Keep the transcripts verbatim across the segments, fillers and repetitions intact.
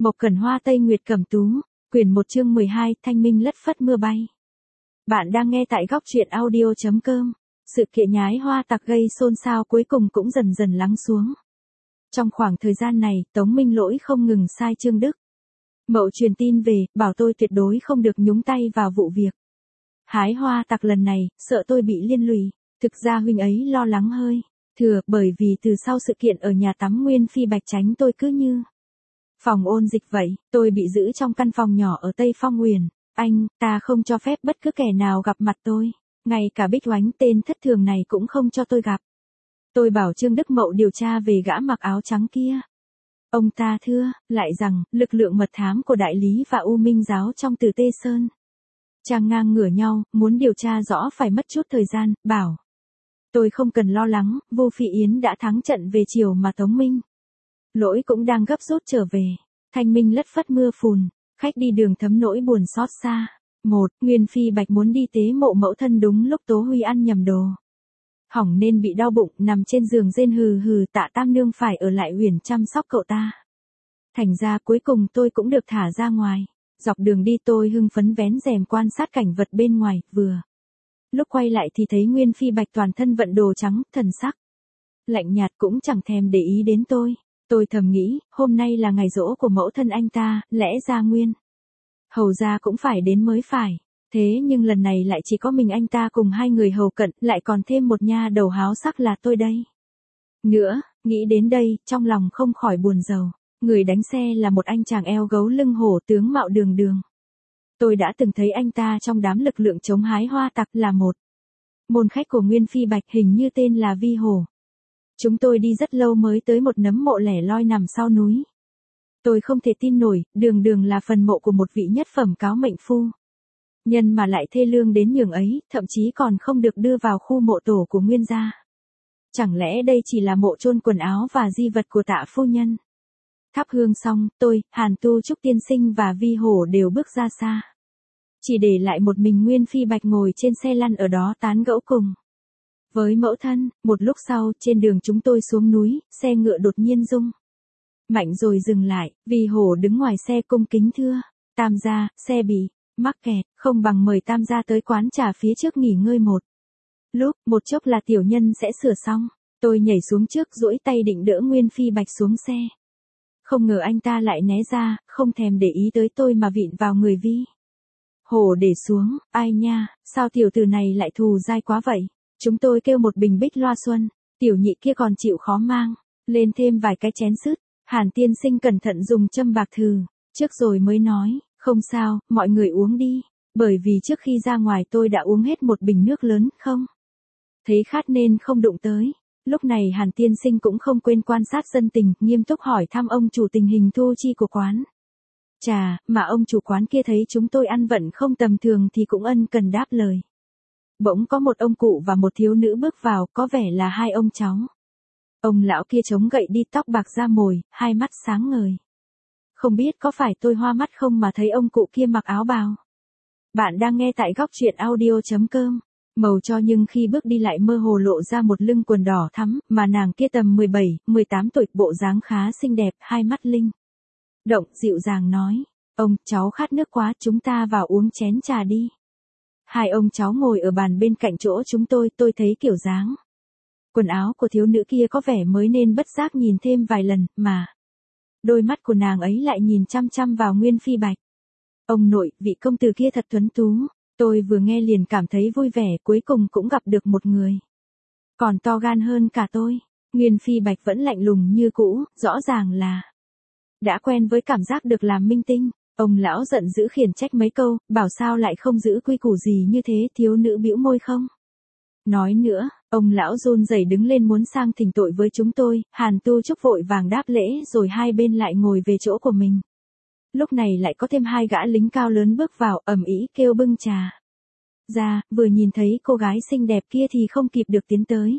Mộc Cẩn Hoa Tây Nguyệt Cẩm Tú, quyển một chương mười hai, Thanh minh lất phất mưa bay. Bạn đang nghe tại góc truyện audio chấm com. Sự kiện nhái hoa tặc gây xôn xao cuối cùng cũng dần dần lắng xuống. Trong khoảng thời gian này, Tống Minh Lỗi không ngừng sai Trương Đức Mậu truyền tin về, bảo tôi tuyệt đối không được nhúng tay vào vụ việc hái hoa tặc lần này, sợ tôi bị liên lụy. Thực ra huynh ấy lo lắng hơi thừa, bởi vì từ sau sự kiện ở nhà tắm Nguyên Phi Bạch Chánh tôi cứ như phòng ôn dịch vậy. Tôi bị giữ trong căn phòng nhỏ ở Tây Phong Uyển. Anh ta không cho phép bất cứ kẻ nào gặp mặt tôi, ngay cả Bích Oánh tên thất thường này cũng không cho tôi gặp. Tôi bảo Trương Đức Mậu điều tra về gã mặc áo trắng kia. Ông ta thưa lại rằng lực lượng mật thám của Đại Lý và U Minh giáo trong Từ Tê Sơn chàng ngang ngửa nhau, muốn điều tra rõ phải mất chút thời gian. Bảo tôi không cần lo lắng, Vô Phi Yến đã thắng trận về chiều mà Tống Minh Lỗi cũng đang gấp rút trở về. Thanh minh lất phất mưa phùn, khách đi đường thấm nỗi buồn xót xa. Một, Nguyên Phi Bạch muốn đi tế mộ mẫu thân đúng lúc Tố Huy ăn nhầm đồ, hỏng nên bị đau bụng, nằm trên giường rên hừ hừ. Tạ Tam Nương phải ở lại Uyển chăm sóc cậu ta. Thành ra cuối cùng tôi cũng được thả ra ngoài. Dọc đường đi tôi hưng phấn vén rèm quan sát cảnh vật bên ngoài, vừa lúc quay lại thì thấy Nguyên Phi Bạch toàn thân vận đồ trắng, thần sắc lạnh nhạt cũng chẳng thèm để ý đến tôi. Tôi thầm nghĩ, hôm nay là ngày giỗ của mẫu thân anh ta, lẽ ra Nguyên hầu gia cũng phải đến mới phải. Thế nhưng lần này lại chỉ có mình anh ta cùng hai người hầu cận, lại còn thêm một nha đầu háo sắc là tôi đây nữa. Nghĩ đến đây, trong lòng không khỏi buồn rầu. Người đánh xe là một anh chàng eo gấu lưng hổ, tướng mạo đường đường. Tôi đã từng thấy anh ta trong đám lực lượng chống hái hoa tặc, là một môn khách của Nguyên Phi Bạch, hình như tên là Vi Hổ. Chúng tôi đi rất lâu mới tới một nấm mộ lẻ loi nằm sau núi. Tôi không thể tin nổi, đường đường là phần mộ của một vị nhất phẩm cáo mệnh phu nhân mà lại thê lương đến nhường ấy, thậm chí còn không được đưa vào khu mộ tổ của Nguyên gia. Chẳng lẽ đây chỉ là mộ chôn quần áo và di vật của Tạ phu nhân? Thắp hương xong, tôi, Hàn Tu Trúc tiên sinh và Vi Hổ đều bước ra xa. Chỉ để lại một mình Nguyên Phi Bạch ngồi trên xe lăn ở đó tán gẫu cùng với mẫu thân. Một lúc sau, trên đường chúng tôi xuống núi, xe ngựa đột nhiên rung mạnh rồi dừng lại. Vi Hổ đứng ngoài xe cung kính thưa: Tam gia, xe bị mắc kẹt, không bằng mời Tam gia tới quán trà phía trước nghỉ ngơi một lúc, một chốc là tiểu nhân sẽ sửa xong. Tôi nhảy xuống trước, duỗi tay định đỡ Nguyên Phi Bạch xuống xe. Không ngờ anh ta lại né ra, không thèm để ý tới tôi mà vịn vào người Vi Hổ để xuống. Ai nha, sao tiểu tử này lại thù dai quá vậy? Chúng tôi kêu một bình bích loa xuân, tiểu nhị kia còn chịu khó mang lên thêm vài cái chén sứt. Hàn tiên sinh cẩn thận dùng châm bạc thừ trước rồi mới nói: Không sao, mọi người uống đi. Bởi vì trước khi ra ngoài tôi đã uống hết một bình nước lớn, không thấy khát nên không đụng tới. Lúc này Hàn tiên sinh cũng không quên quan sát dân tình, nghiêm túc hỏi thăm ông chủ tình hình thu chi của quán trà, mà ông chủ quán kia thấy chúng tôi ăn vận không tầm thường thì cũng ân cần đáp lời. Bỗng có một ông cụ và một thiếu nữ bước vào, có vẻ là hai ông cháu. Ông lão kia chống gậy đi, tóc bạc da mồi, hai mắt sáng ngời. Không biết có phải tôi hoa mắt không mà thấy ông cụ kia mặc áo bào. Bạn đang nghe tại góc truyện audio chấm com. Màu cho nhưng khi bước đi lại mơ hồ lộ ra một lưng quần đỏ thắm, mà nàng kia tầm mười bảy, mười tám tuổi, bộ dáng khá xinh đẹp, hai mắt linh động, dịu dàng nói: Ông, cháu khát nước quá, chúng ta vào uống chén trà đi. Hai ông cháu ngồi ở bàn bên cạnh chỗ chúng tôi, tôi thấy kiểu dáng quần áo của thiếu nữ kia có vẻ mới nên bất giác nhìn thêm vài lần, mà đôi mắt của nàng ấy lại nhìn chăm chăm vào Nguyên Phi Bạch. Ông nội, vị công tử kia thật tuấn tú. Tôi vừa nghe liền cảm thấy vui vẻ, cuối cùng cũng gặp được một người còn to gan hơn cả tôi. Nguyên Phi Bạch vẫn lạnh lùng như cũ, rõ ràng là đã quen với cảm giác được làm minh tinh. Ông lão giận dữ khiển trách mấy câu, bảo sao lại không giữ quy củ gì như thế. Thiếu nữ bĩu môi không nói nữa. Ông lão run rẩy đứng lên muốn sang thỉnh tội với chúng tôi. Hàn Tu Trúc vội vàng đáp lễ rồi hai bên lại ngồi về chỗ của mình. Lúc này lại có thêm hai gã lính cao lớn bước vào, ầm ĩ kêu bưng trà ra. Vừa nhìn thấy cô gái xinh đẹp kia thì không kịp được tiến tới.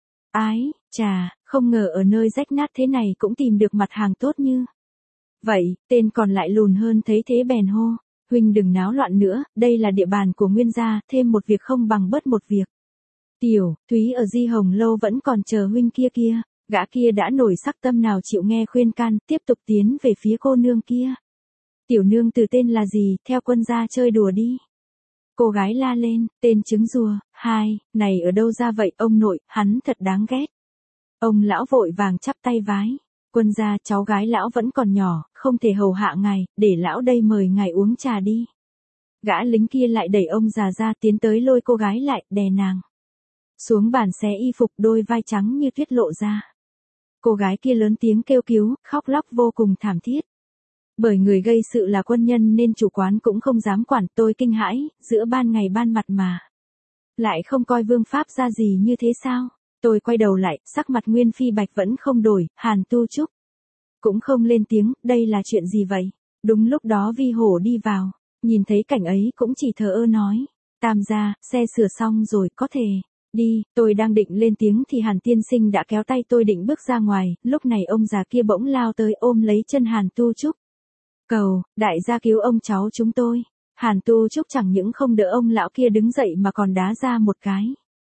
Ái, trà, không ngờ ở nơi rách nát thế này cũng tìm được mặt hàng tốt như vậy. Tên còn lại lùn hơn thấy thế bèn hô: Huynh đừng náo loạn nữa, đây là địa bàn của Nguyên gia, thêm một việc không bằng bớt một việc. Tiểu Thúy ở Di Hồng lâu vẫn còn chờ huynh kia kia. Gã kia đã nổi sắc tâm nào chịu nghe khuyên can, tiếp tục tiến về phía cô nương kia. Tiểu nương từ tên là gì, theo quân ra chơi đùa đi. Cô gái la lên, tên trứng rùa, hai, này ở đâu ra vậy ông nội, hắn thật đáng ghét. Ông lão vội vàng chắp tay vái. Quân gia, cháu gái lão vẫn còn nhỏ, không thể hầu hạ ngài, để lão đây mời ngài uống trà đi. Gã lính kia lại đẩy ông già ra tiến tới lôi cô gái lại, đè nàng xuống bàn xé y phục, đôi vai trắng như tuyết lộ ra. Cô gái kia lớn tiếng kêu cứu, khóc lóc vô cùng thảm thiết. Bởi người gây sự là quân nhân nên chủ quán cũng không dám quản, tôi kinh hãi, giữa ban ngày ban mặt mà. Lại không coi vương pháp ra gì như thế sao? Tôi quay đầu lại, sắc mặt Nguyên Phi Bạch vẫn không đổi, Hàn Tu Trúc cũng không lên tiếng, đây là chuyện gì vậy? Đúng lúc đó Vi Hổ đi vào, nhìn thấy cảnh ấy cũng chỉ thờ ơ nói, Tam gia, xe sửa xong rồi, có thể đi. Tôi đang định lên tiếng thì Hàn tiên sinh đã kéo tay tôi định bước ra ngoài, lúc này ông già kia bỗng lao tới ôm lấy chân Hàn Tu Trúc. Cầu, đại gia cứu ông cháu chúng tôi. Hàn Tu Trúc chẳng những không đỡ ông lão kia đứng dậy mà còn đá ra một cái.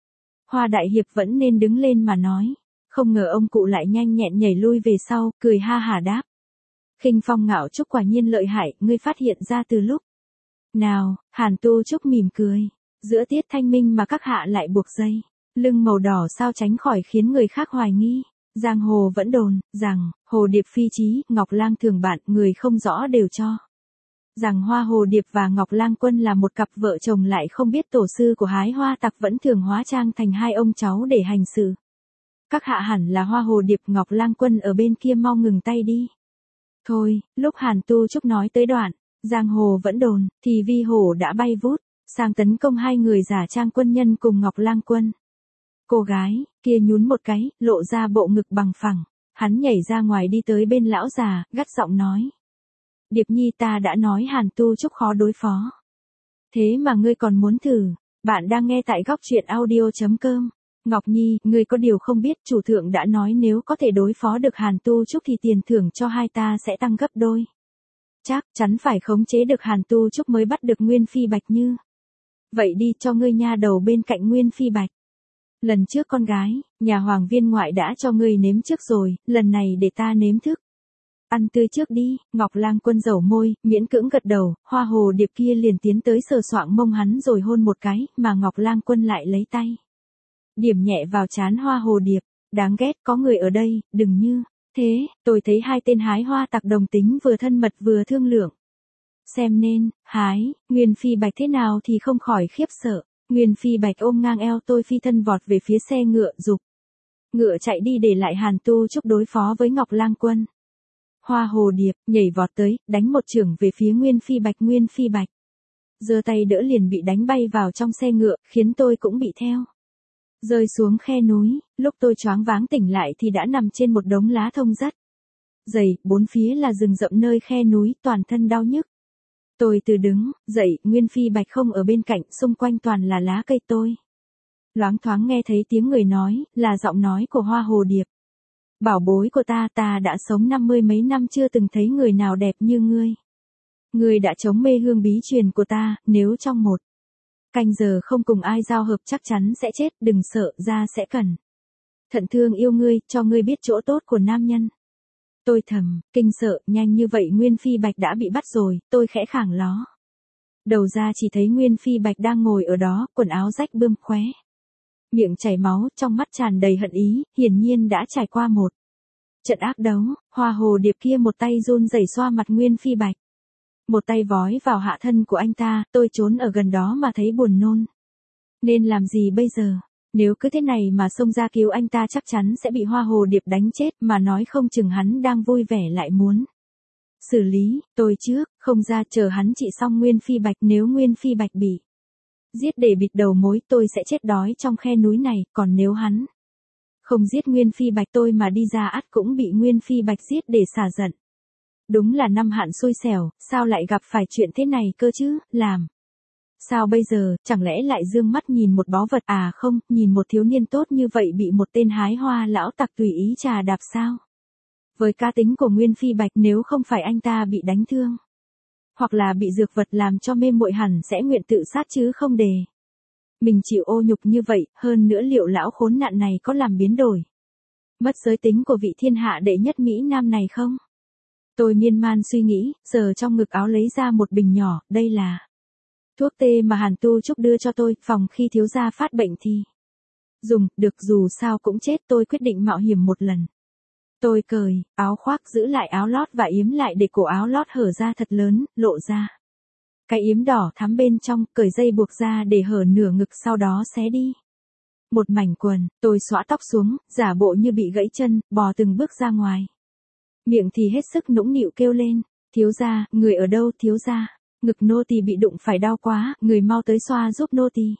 Hoa đại hiệp vẫn nên đứng lên mà nói. Không ngờ ông cụ lại nhanh nhẹn nhảy lui về sau, cười ha hả đáp. Khinh Phong Ngạo Trúc quả nhiên lợi hại, ngươi phát hiện ra từ lúc nào? Hàn Tu Trúc mỉm cười. Giữa tiết thanh minh mà các hạ lại buộc dây lưng màu đỏ sao tránh khỏi khiến người khác hoài nghi. Giang hồ vẫn đồn rằng hồ điệp phi chí, Ngọc Lang thường bạn, người không rõ đều cho rằng Hoa Hồ Điệp và Ngọc Lang Quân là một cặp vợ chồng, lại không biết tổ sư của hái hoa tặc vẫn thường hóa trang thành hai ông cháu để hành sự. Các hạ hẳn là Hoa Hồ Điệp, Ngọc Lang Quân ở bên kia mau ngừng tay đi. Thôi, lúc Hàn Tu Trúc nói tới đoạn giang hồ vẫn đồn, thì Vi Hổ đã bay vút sang tấn công hai người giả trang quân nhân cùng Ngọc Lang Quân. Cô gái kia nhún một cái, lộ ra bộ ngực bằng phẳng. Hắn nhảy ra ngoài đi tới bên lão già, gắt giọng nói. Điệp Nhi, ta đã nói Hàn Tu Trúc khó đối phó. Thế mà ngươi còn muốn thử. Bạn đang nghe tại góc truyện audio chấm com. Ngọc Nhi, ngươi có điều không biết, chủ thượng đã nói nếu có thể đối phó được Hàn Tu Trúc thì tiền thưởng cho hai ta sẽ tăng gấp đôi. Chắc chắn phải khống chế được Hàn Tu Trúc mới bắt được Nguyên Phi Bạch Như. Vậy đi, cho ngươi nha đầu bên cạnh Nguyên Phi Bạch. Lần trước con gái, nhà hoàng viên ngoại đã cho ngươi nếm trước rồi, lần này để ta nếm thức. Ăn tươi trước đi. Ngọc Lang Quân dẩu môi, miễn cưỡng gật đầu, Hoa Hồ Điệp kia liền tiến tới sờ soạng mông hắn rồi hôn một cái, mà Ngọc Lang Quân lại lấy tay điểm nhẹ vào trán Hoa Hồ Điệp. Đáng ghét, có người ở đây, đừng như thế. Tôi thấy hai tên hái hoa tặc đồng tính, vừa thân mật vừa thương lượng. Xem nên, hái, Nguyên Phi Bạch thế nào thì không khỏi khiếp sợ. Nguyên Phi Bạch ôm ngang eo tôi, phi thân vọt về phía xe ngựa, dục ngựa chạy đi để lại Hàn Tu Trúc đối phó với Ngọc Lang Quân. Hoa Hồ Điệp nhảy vọt tới, đánh một chưởng về phía Nguyên Phi Bạch. Nguyên Phi Bạch giơ tay đỡ liền bị đánh bay vào trong xe ngựa, khiến tôi cũng bị theo rơi xuống khe núi. Lúc tôi choáng váng tỉnh lại thì đã nằm trên một đống lá thông rất dày, bốn phía là rừng rậm nơi khe núi, toàn thân đau nhức. Tôi từ đứng dậy, Nguyên Phi Bạch không ở bên cạnh, xung quanh toàn là lá cây. Tôi loáng thoáng nghe thấy tiếng người nói, là giọng nói của Hoa Hồ Điệp. Bảo bối của ta, ta đã sống năm mươi mấy năm chưa từng thấy người nào đẹp như ngươi. Ngươi đã chống mê hương bí truyền của ta, nếu trong một canh giờ không cùng ai giao hợp chắc chắn sẽ chết, đừng sợ, ra sẽ cần thận thương yêu ngươi, cho ngươi biết chỗ tốt của nam nhân. Tôi thầm, kinh sợ, nhanh như vậy Nguyên Phi Bạch đã bị bắt rồi. Tôi khẽ khàng ló đầu ra, chỉ thấy Nguyên Phi Bạch đang ngồi ở đó, quần áo rách bươm khóe miệng chảy máu, trong mắt tràn đầy hận ý, hiển nhiên đã trải qua một trận ác đấu. Hoa Hồ Điệp kia một tay run rẩy xoa mặt Nguyên Phi Bạch, một tay vói vào hạ thân của anh ta. Tôi trốn ở gần đó mà thấy buồn nôn. Nên làm gì bây giờ? Nếu cứ thế này mà xông ra cứu anh ta chắc chắn sẽ bị Hoa Hồ Điệp đánh chết, mà nói không chừng hắn đang vui vẻ lại muốn xử lý tôi trước, không ra chờ hắn trị xong Nguyên Phi Bạch. Nếu Nguyên Phi Bạch bị giết để bịt đầu mối, tôi sẽ chết đói trong khe núi này, còn nếu hắn không giết Nguyên Phi Bạch tôi mà đi ra ắt cũng bị Nguyên Phi Bạch giết để xả giận. Đúng là năm hạn xui xẻo, sao lại gặp phải chuyện thế này cơ chứ, làm sao bây giờ? Chẳng lẽ lại dương mắt nhìn một báu vật? À không, nhìn một thiếu niên tốt như vậy bị một tên hái hoa lão tặc tùy ý trà đạp sao? Với cá tính của Nguyên Phi Bạch, nếu không phải anh ta bị đánh thương hoặc là bị dược vật làm cho mê muội, hẳn sẽ nguyện tự sát chứ không để mình chịu ô nhục như vậy. Hơn nữa liệu lão khốn nạn này có làm biến đổi mất giới tính của vị thiên hạ đệ nhất Mỹ Nam này không? Tôi miên man suy nghĩ, giờ trong ngực áo lấy ra một bình nhỏ, đây là thuốc tê mà Hàn Tu Trúc đưa cho tôi, phòng khi thiếu gia phát bệnh thì dùng, được dù sao cũng chết, tôi quyết định mạo hiểm một lần. Tôi cởi áo khoác, giữ lại áo lót và yếm lại để cổ áo lót hở ra thật lớn, lộ ra cái yếm đỏ thắm bên trong, cởi dây buộc ra để hở nửa ngực, sau đó xé đi một mảnh quần, tôi xõa tóc xuống, giả bộ như bị gãy chân, bò từng bước ra ngoài. Miệng thì hết sức nũng nịu kêu lên, thiếu gia, người ở đâu thiếu gia? Ngực nô tỳ bị đụng phải đau quá, người mau tới xoa giúp nô tỳ.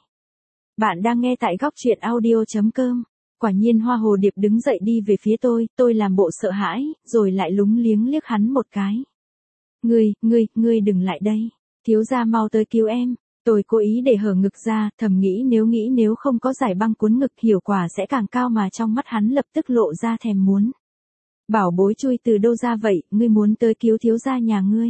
Bạn đang nghe tại góc truyện audio chấm com. Quả nhiên Hoa Hồ Điệp đứng dậy đi về phía tôi, tôi làm bộ sợ hãi, rồi lại lúng liếng liếc hắn một cái. Ngươi, ngươi, ngươi đừng lại đây. Thiếu gia mau tới cứu em. Tôi cố ý để hở ngực ra, thầm nghĩ nếu nghĩ nếu không có giải băng cuốn ngực hiệu quả sẽ càng cao, mà trong mắt hắn lập tức lộ ra thèm muốn. Bảo bối chui từ đâu ra vậy, ngươi muốn tới cứu thiếu gia nhà ngươi?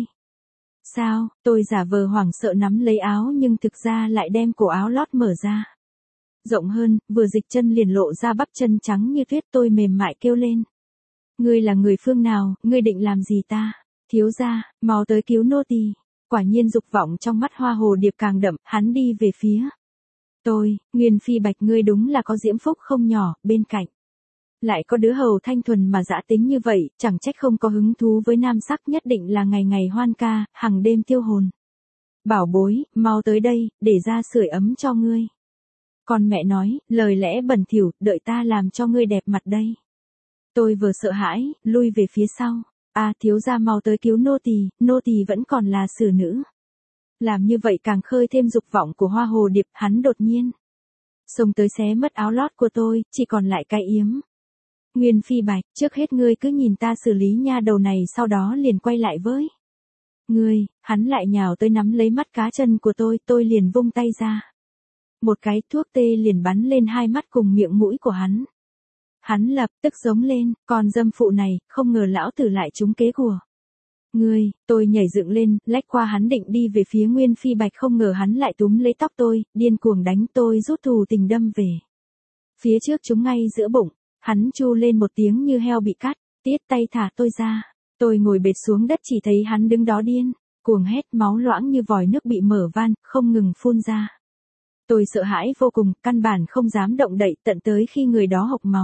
Sao? Tôi giả vờ hoảng sợ nắm lấy áo nhưng thực ra lại đem cổ áo lót mở ra rộng hơn, vừa dịch chân liền lộ ra bắp chân trắng như tuyết. Tôi mềm mại kêu lên. Ngươi là người phương nào, ngươi định làm gì ta? Thiếu gia, mau tới cứu nô tỳ. Quả nhiên dục vọng trong mắt Hoa Hồ Điệp càng đậm, hắn đi về phía tôi. Nguyên Phi Bạch, ngươi đúng là có diễm phúc không nhỏ, bên cạnh lại có đứa hầu thanh thuần mà dã tính như vậy, chẳng trách không có hứng thú với nam sắc, nhất định là ngày ngày hoan ca, hằng đêm tiêu hồn. Bảo bối, mau tới đây, để ra sưởi ấm cho ngươi. Con mẹ nói, lời lẽ bẩn thỉu, đợi ta làm cho ngươi đẹp mặt đây. Tôi vừa sợ hãi, lui về phía sau. À, thiếu gia mau tới cứu nô tỳ, nô tỳ vẫn còn là xử nữ. Làm như vậy càng khơi thêm dục vọng của Hoa Hồ Điệp, hắn đột nhiên xông tới xé mất áo lót của tôi, chỉ còn lại cái yếm. Nguyên Phi Bạch, trước hết ngươi cứ nhìn ta xử lý nha đầu này, sau đó liền quay lại với ngươi. Hắn lại nhào tới nắm lấy mắt cá chân của tôi, tôi liền vung tay ra. Một cái thuốc tê liền bắn lên hai mắt cùng miệng mũi của hắn. Hắn lập tức giống lên, còn dâm phụ này, không ngờ lão tử lại trúng kế của ngươi. Tôi nhảy dựng lên, lách qua hắn định đi về phía Nguyên Phi Bạch, không ngờ hắn lại túm lấy tóc tôi, điên cuồng đánh. Tôi rút thù tình đâm về phía trước trúng ngay giữa bụng. Hắn chu lên một tiếng như heo bị cắt, tiết tay thả tôi ra. Tôi ngồi bệt xuống đất, chỉ thấy hắn đứng đó điên cuồng hét, máu loãng như vòi nước bị mở van, không ngừng phun ra. Tôi sợ hãi vô cùng, căn bản không dám động đậy, tận tới khi người đó hộc máu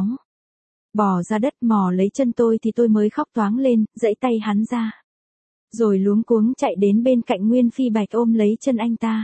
bò ra đất mò lấy chân tôi thì tôi mới khóc toáng lên, giãy tay hắn ra. Rồi luống cuống chạy đến bên cạnh Nguyên Phi Bạch ôm lấy chân anh ta.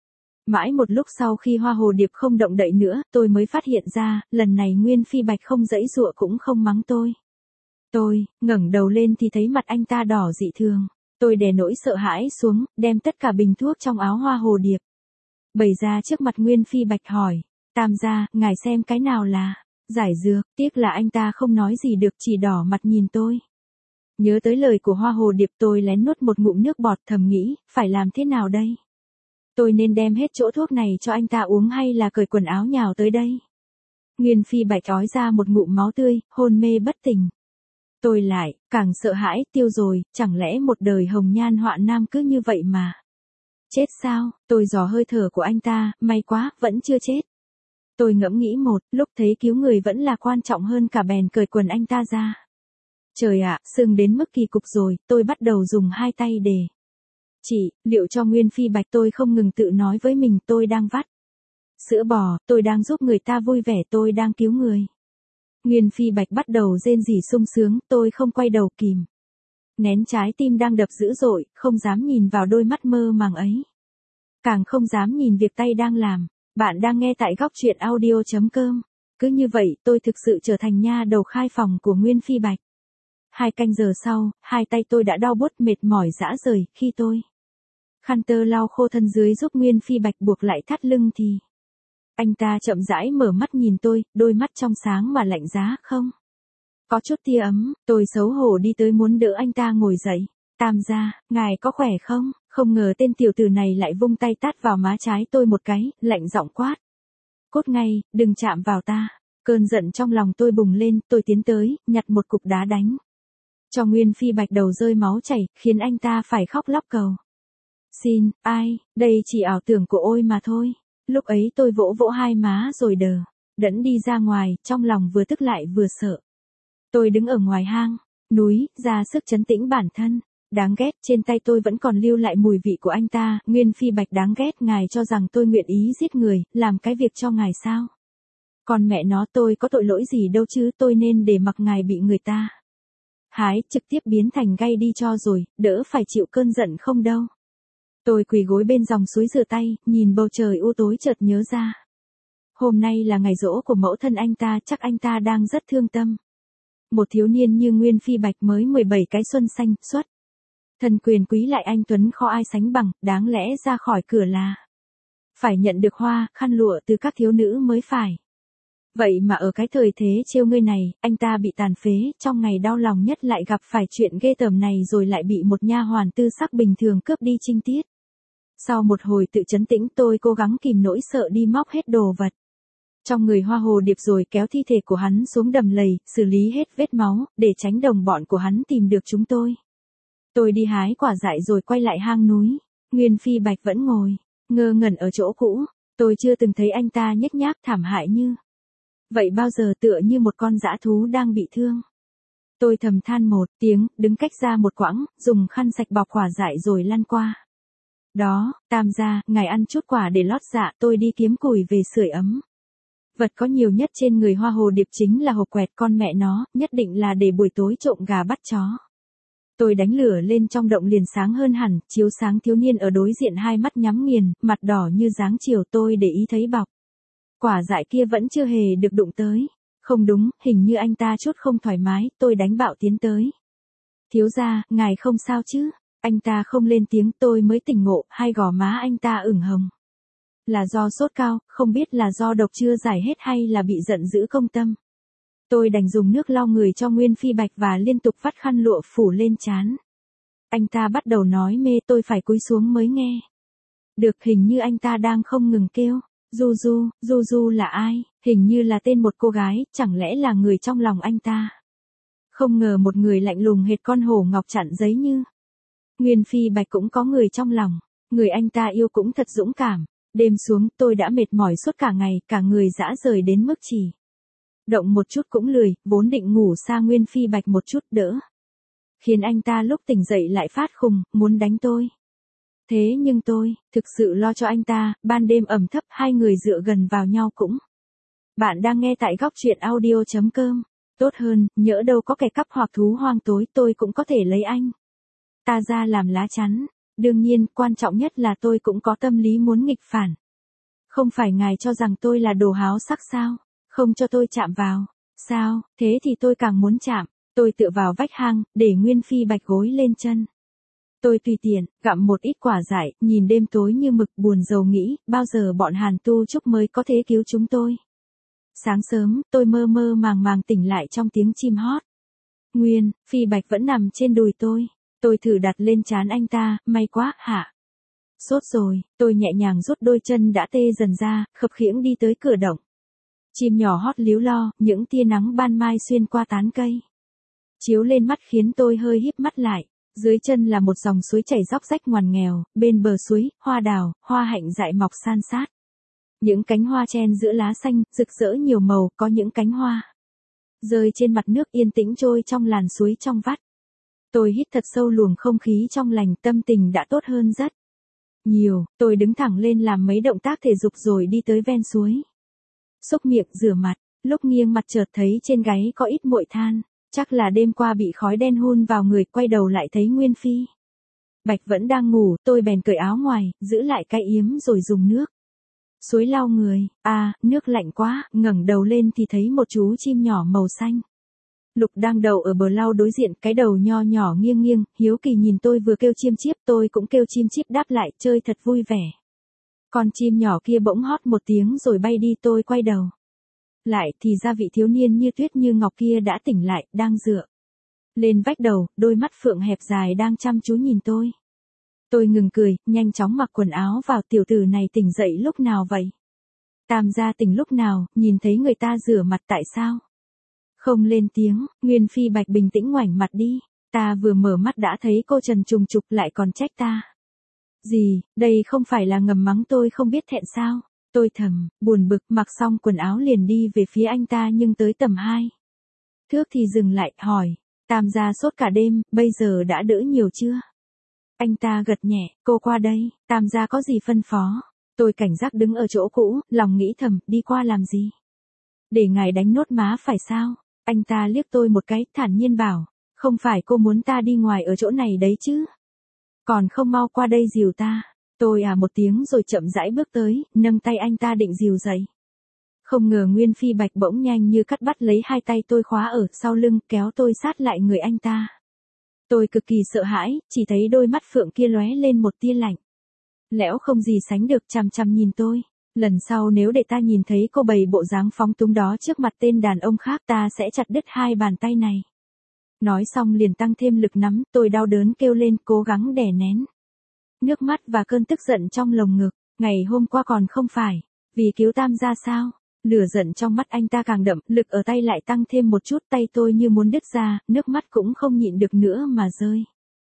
Mãi một lúc sau khi Hoa Hồ Điệp không động đậy nữa, tôi mới phát hiện ra, lần này Nguyên Phi Bạch không giãy giụa cũng không mắng tôi. Tôi, ngẩng đầu lên thì thấy mặt anh ta đỏ dị thường. Tôi đè nỗi sợ hãi xuống, đem tất cả bình thuốc trong áo Hoa Hồ Điệp bày ra trước mặt Nguyên Phi Bạch, hỏi. Tam gia, ngài xem cái nào là giải dược? Tiếc là anh ta không nói gì được, chỉ đỏ mặt nhìn tôi. Nhớ tới lời của Hoa Hồ Điệp, tôi lén nuốt một ngụm nước bọt, thầm nghĩ, phải làm thế nào đây? Tôi nên đem hết chỗ thuốc này cho anh ta uống hay là cởi quần áo nhào tới đây? Nguyên Phi Bạch ói ra một ngụm máu tươi, hôn mê bất tỉnh. Tôi lại, càng sợ hãi, tiêu rồi, chẳng lẽ một đời hồng nhan họa nam cứ như vậy mà chết sao? Tôi dò hơi thở của anh ta, may quá, vẫn chưa chết. Tôi ngẫm nghĩ một lúc, thấy cứu người vẫn là quan trọng hơn cả, bèn cởi quần anh ta ra. Trời ạ, sưng đến mức kỳ cục rồi, tôi bắt đầu dùng hai tay để chỉ liệu cho Nguyên Phi Bạch. Tôi không ngừng tự nói với mình, tôi đang vắt sữa bò, tôi đang giúp người ta vui vẻ, tôi đang cứu người. Nguyên Phi Bạch bắt đầu rên rỉ sung sướng, tôi không quay đầu kìm nén trái tim đang đập dữ dội, không dám nhìn vào đôi mắt mơ màng ấy. Càng không dám nhìn việc tay đang làm. Bạn đang nghe tại góc truyện audio chấm com. Cứ như vậy, tôi thực sự trở thành nha đầu khai phòng của Nguyên Phi Bạch. Hai canh giờ sau, hai tay tôi đã đau buốt mệt mỏi rã rời, khi tôi khăn tơ lau khô thân dưới giúp Nguyên Phi Bạch buộc lại thắt lưng thì anh ta chậm rãi mở mắt nhìn tôi, đôi mắt trong sáng mà lạnh giá, không có chút tia ấm. Tôi xấu hổ đi tới muốn đỡ anh ta ngồi dậy. Tam gia, ngài có khỏe không? Không ngờ tên tiểu tử này lại vung tay tát vào má trái tôi một cái, lạnh giọng quát. Cút ngay, đừng chạm vào ta. Cơn giận trong lòng tôi bùng lên, tôi tiến tới, nhặt một cục đá đánh cho Nguyên Phi Bạch, đầu rơi máu chảy, khiến anh ta phải khóc lóc cầu xin. Ai, đây chỉ ảo tưởng của ôi mà thôi. Lúc ấy tôi vỗ vỗ hai má rồi đờ đẫn đi ra ngoài, trong lòng vừa tức lại vừa sợ. Tôi đứng ở ngoài hang, núi, ra sức trấn tĩnh bản thân. Đáng ghét, trên tay tôi vẫn còn lưu lại mùi vị của anh ta, Nguyên Phi Bạch đáng ghét, ngài cho rằng tôi nguyện ý giết người, làm cái việc cho ngài sao? Còn mẹ nó, tôi có tội lỗi gì đâu chứ, tôi nên để mặc ngài bị người ta hái, trực tiếp biến thành gay đi cho rồi, đỡ phải chịu cơn giận không đâu. Tôi quỳ gối bên dòng suối rửa tay, nhìn bầu trời u tối chợt nhớ ra. Hôm nay là ngày giỗ của mẫu thân anh ta, chắc anh ta đang rất thương tâm. Một thiếu niên như Nguyên Phi Bạch mới mười bảy cái xuân xanh, xuất thân quyền quý lại anh tuấn khó ai sánh bằng, đáng lẽ ra khỏi cửa là phải nhận được hoa, khăn lụa từ các thiếu nữ mới phải. Vậy mà ở cái thời thế trêu ngươi này, anh ta bị tàn phế, trong ngày đau lòng nhất lại gặp phải chuyện ghê tởm này rồi lại bị một nha hoàn tư sắc bình thường cướp đi trinh tiết. Sau một hồi tự trấn tĩnh, tôi cố gắng kìm nỗi sợ đi móc hết đồ vật trong người Hoa Hồ Điệp rồi kéo thi thể của hắn xuống đầm lầy, xử lý hết vết máu, để tránh đồng bọn của hắn tìm được chúng tôi. Tôi đi hái quả dại rồi quay lại hang núi. Nguyên Phi Bạch vẫn ngồi ngơ ngẩn ở chỗ cũ. Tôi chưa từng thấy anh ta nhếch nhác thảm hại như vậy bao giờ, tựa như một con dã thú đang bị thương. Tôi thầm than một tiếng, đứng cách ra một quãng, dùng khăn sạch bọc quả dại rồi lăn qua. Đó, Tam gia, ngài ăn chút quả để lót dạ, tôi đi kiếm củi về sưởi ấm. Vật có nhiều nhất trên người Hoa Hồ Điệp chính là hộp quẹt, con mẹ nó, nhất định là để buổi tối trộm gà bắt chó. Tôi đánh lửa lên trong động liền sáng hơn hẳn, chiếu sáng thiếu niên ở đối diện hai mắt nhắm nghiền, mặt đỏ như dáng chiều. Tôi để ý thấy bọc quả dại kia vẫn chưa hề được đụng tới. Không đúng, hình như anh ta chút không thoải mái, tôi đánh bạo tiến tới. Thiếu gia, ngài không sao chứ? Anh ta không lên tiếng, tôi mới tỉnh ngộ, hai gò má anh ta ửng hồng. Là do sốt cao, không biết là do độc chưa giải hết hay là bị giận dữ công tâm. Tôi đành dùng nước lau người cho Nguyên Phi Bạch và liên tục vắt khăn lụa phủ lên trán. Anh ta bắt đầu nói mê, tôi phải cúi xuống mới nghe được, hình như anh ta đang không ngừng kêu. Du Du, Du Du là ai? Hình như là tên một cô gái, chẳng lẽ là người trong lòng anh ta? Không ngờ một người lạnh lùng hệt con hổ ngọc chặn giấy như Nguyên Phi Bạch cũng có người trong lòng. Người anh ta yêu cũng thật dũng cảm. Đêm xuống, tôi đã mệt mỏi suốt cả ngày, cả người rã rời đến mức chỉ động một chút cũng lười, vốn định ngủ xa Nguyên Phi Bạch một chút đỡ. Khiến anh ta lúc tỉnh dậy lại phát khùng, muốn đánh tôi. Thế nhưng tôi, thực sự lo cho anh ta, ban đêm ẩm thấp hai người dựa gần vào nhau cũng. Bạn đang nghe tại góc truyện audio chấm com. Tốt hơn, nhỡ đâu có kẻ cắp hoặc thú hoang tối, tôi cũng có thể lấy anh ta ra làm lá chắn. Đương nhiên, quan trọng nhất là tôi cũng có tâm lý muốn nghịch phản. Không phải ngài cho rằng tôi là đồ háo sắc sao? Không cho tôi chạm vào. Sao, thế thì tôi càng muốn chạm. Tôi tựa vào vách hang, để Nguyên Phi Bạch gối lên chân. Tôi tùy tiện, gặm một ít quả dại, nhìn đêm tối như mực, buồn rầu nghĩ, bao giờ bọn Hàn Tu Trúc mới có thể cứu chúng tôi. Sáng sớm, tôi mơ mơ màng màng tỉnh lại trong tiếng chim hót. Nguyên Phi Bạch vẫn nằm trên đùi tôi. Tôi thử đặt lên trán anh ta, may quá, hả? Sốt rồi, tôi nhẹ nhàng rút đôi chân đã tê dần ra, khập khiễng đi tới cửa động. Chim nhỏ hót líu lo, những tia nắng ban mai xuyên qua tán cây chiếu lên mắt khiến tôi hơi híp mắt lại. Dưới chân là một dòng suối chảy róc rách ngoằn nghèo, bên bờ suối, hoa đào, hoa hạnh dại mọc san sát. Những cánh hoa chen giữa lá xanh, rực rỡ nhiều màu, có những cánh hoa rơi trên mặt nước yên tĩnh trôi trong làn suối trong vắt. Tôi hít thật sâu luồng không khí trong lành, tâm tình đã tốt hơn rất nhiều. Tôi đứng thẳng lên làm mấy động tác thể dục rồi đi tới ven suối. Xúc miệng rửa mặt, lúc nghiêng mặt chợt thấy trên gáy có ít muội than. Chắc là đêm qua bị khói đen hun vào người, quay đầu lại thấy Nguyên Phi Bạch vẫn đang ngủ, tôi bèn cởi áo ngoài, giữ lại cái yếm rồi dùng nước suối lau người. À, nước lạnh quá, ngẩng đầu lên thì thấy một chú chim nhỏ màu xanh lục đang đậu ở bờ lau đối diện, cái đầu nho nhỏ nghiêng nghiêng, hiếu kỳ nhìn tôi, vừa kêu chim chiếp, tôi cũng kêu chim chiếp đáp lại, chơi thật vui vẻ. Con chim nhỏ kia bỗng hót một tiếng rồi bay đi, tôi quay đầu lại thì ra vị thiếu niên như tuyết như ngọc kia đã tỉnh lại, đang dựa lên vách đầu, đôi mắt phượng hẹp dài đang chăm chú nhìn tôi. Tôi ngừng cười, nhanh chóng mặc quần áo vào. Tiểu tử này tỉnh dậy lúc nào vậy? Tam gia tỉnh lúc nào, nhìn thấy người ta rửa mặt tại sao không lên tiếng? Nguyên Phi Bạch bình tĩnh ngoảnh mặt đi. Ta vừa mở mắt đã thấy cô trần trùng trục, lại còn trách ta. Gì, đây không phải là ngầm mắng tôi không biết thẹn sao? Tôi thầm, buồn bực, mặc xong quần áo liền đi về phía anh ta, nhưng tới tầm hai Thước thì dừng lại, hỏi. Tam gia sốt cả đêm, bây giờ đã đỡ nhiều chưa? Anh ta gật nhẹ, cô qua đây, Tam gia có gì phân phó? Tôi cảnh giác đứng ở chỗ cũ, lòng nghĩ thầm, đi qua làm gì? Để ngài đánh nốt má phải sao? Anh ta liếc tôi một cái, thản nhiên bảo, không phải cô muốn ta đi ngoài ở chỗ này đấy chứ? Còn không mau qua đây dìu ta. Tôi à một tiếng rồi chậm rãi bước tới, nâng tay anh ta định dìu dậy. Không ngờ Nguyên Phi Bạch bỗng nhanh như cắt bắt lấy hai tay tôi khóa ở sau lưng, kéo tôi sát lại người anh ta. Tôi cực kỳ sợ hãi, chỉ thấy đôi mắt phượng kia lóe lên một tia lạnh. Lẽo không gì sánh được, chằm chằm nhìn tôi. Lần sau nếu để ta nhìn thấy cô bày bộ dáng phóng túng đó trước mặt tên đàn ông khác, ta sẽ chặt đứt hai bàn tay này. Nói xong liền tăng thêm lực nắm, tôi đau đớn kêu lên, cố gắng đè nén nước mắt và cơn tức giận trong lồng ngực. Ngày hôm qua còn không phải vì cứu Tam gia sao? Lửa giận trong mắt anh ta càng đậm, lực ở tay lại tăng thêm một chút, tay tôi như muốn đứt ra, nước mắt cũng không nhịn được nữa mà rơi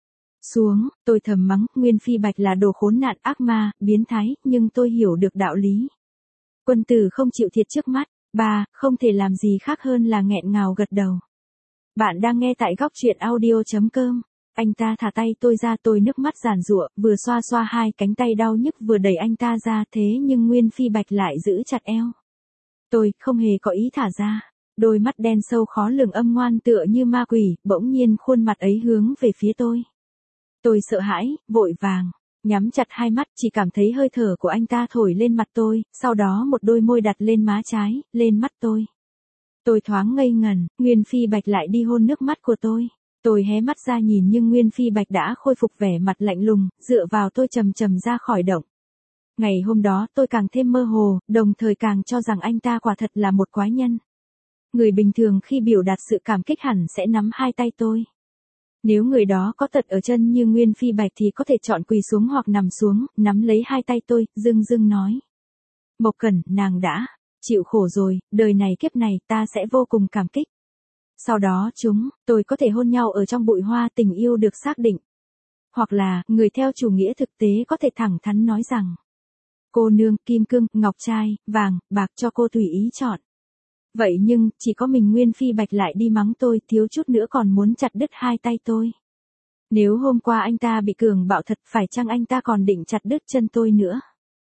xuống. Tôi thầm mắng, Nguyên Phi Bạch là đồ khốn nạn, ác ma, biến thái, nhưng tôi hiểu được đạo lý. Quân tử không chịu thiệt trước mắt. Ba, không thể làm gì khác hơn là nghẹn ngào gật đầu. Bạn đang nghe tại góc truyện audio chấm com. Anh ta thả tay tôi ra, tôi nước mắt giàn giụa, vừa xoa xoa hai cánh tay đau nhức vừa đẩy anh ta ra, thế nhưng Nguyên Phi Bạch lại giữ chặt eo tôi, không hề có ý thả ra. Đôi mắt đen sâu khó lường âm ngoan tựa như ma quỷ, bỗng nhiên khuôn mặt ấy hướng về phía tôi. Tôi sợ hãi, vội vàng nhắm chặt hai mắt, chỉ cảm thấy hơi thở của anh ta thổi lên mặt tôi, sau đó một đôi môi đặt lên má trái, lên mắt tôi. Tôi thoáng ngây ngẩn, Nguyên Phi Bạch lại đi hôn nước mắt của tôi. Tôi hé mắt ra nhìn nhưng Nguyên Phi Bạch đã khôi phục vẻ mặt lạnh lùng, dựa vào tôi chầm chầm ra khỏi động. Ngày hôm đó tôi càng thêm mơ hồ, đồng thời càng cho rằng anh ta quả thật là một quái nhân. Người bình thường khi biểu đạt sự cảm kích hẳn sẽ nắm hai tay tôi. Nếu người đó có tật ở chân như Nguyên Phi Bạch thì có thể chọn quỳ xuống hoặc nằm xuống, nắm lấy hai tay tôi, dưng dưng nói. Mộc Cẩn, nàng đã chịu khổ rồi, đời này kiếp này ta sẽ vô cùng cảm kích. Sau đó chúng tôi có thể hôn nhau ở trong bụi hoa, tình yêu được xác định. Hoặc là, người theo chủ nghĩa thực tế có thể thẳng thắn nói rằng, cô nương, kim cương, ngọc trai, vàng, bạc cho cô tùy ý chọn. Vậy nhưng, chỉ có mình Nguyên Phi Bạch lại đi mắng tôi, thiếu chút nữa còn muốn chặt đứt hai tay tôi. Nếu hôm qua anh ta bị cường bạo thật, phải chăng anh ta còn định chặt đứt chân tôi nữa?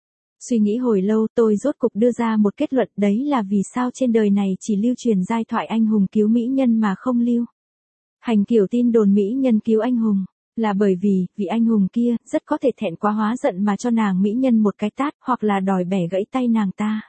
Suy nghĩ hồi lâu, tôi rốt cục đưa ra một kết luận, đấy là vì sao trên đời này chỉ lưu truyền giai thoại anh hùng cứu mỹ nhân mà không lưu hành kiểu tin đồn mỹ nhân cứu anh hùng. Là bởi vì, vị anh hùng kia, rất có thể thẹn quá hóa giận mà cho nàng mỹ nhân một cái tát, hoặc là đòi bẻ gãy tay nàng ta.